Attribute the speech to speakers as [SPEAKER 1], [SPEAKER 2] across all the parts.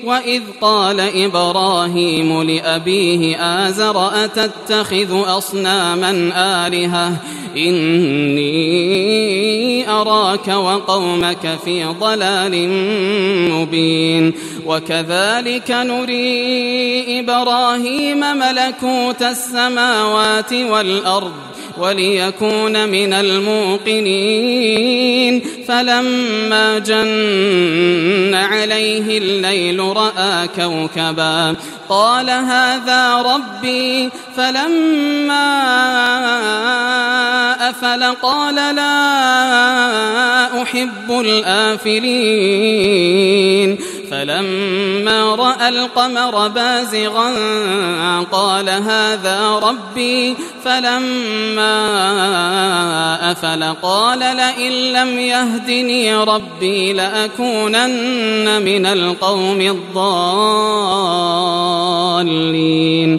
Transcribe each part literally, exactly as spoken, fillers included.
[SPEAKER 1] وإذ قال إبراهيم لأبيه آزر أتتخذ أصناما آلهة إني أراك وقومك في ضلال مبين وكذلك نري إبراهيم ملكوت السماوات والأرض وليكون من الموقنين فلما جن عليه الليل رأى كوكبا قال هذا ربي فلما أفل قال لا أحب الآفلين فلما رأى القمر بازغا قال هذا ربي فلما أفل قال لئن لم يهدني ربي لأكونن من القوم الضالين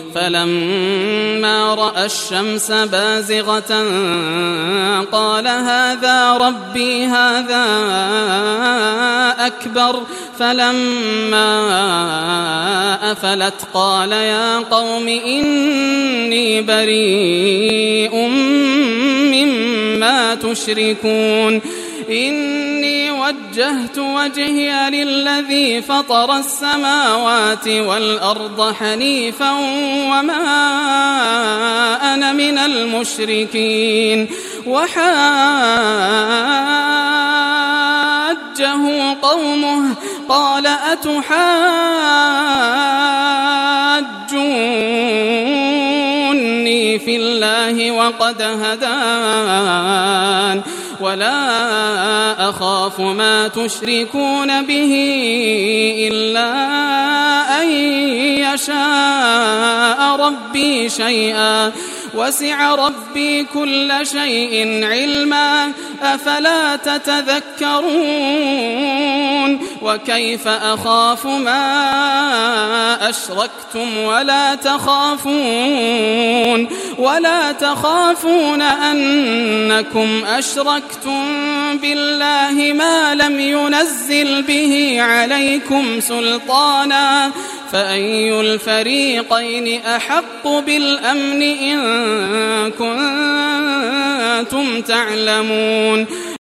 [SPEAKER 1] فلما رأى الشمس بازغة قال هذا ربي هذا أكبر فلما أفلت قال يا قوم إني بريء مما تشركون إني وجهت وجهي للذي فطر السماوات والأرض حنيفا وما أنا من المشركين وحاجه قومه قال أتحاجوني في الله وقد هدان ولا أخاف ما تشركون به إلا أن يشاء ربي شيئا وسع ربي كل شيء علما أفلا تتذكرون وكيف أخاف ما أشركتم ولا تخافون ولا تخافون أنكم أشركتم بالله ما لم ينزل به عليكم سلطانا فأي الفريقين أحق بالأمن إن كنتم تعلمون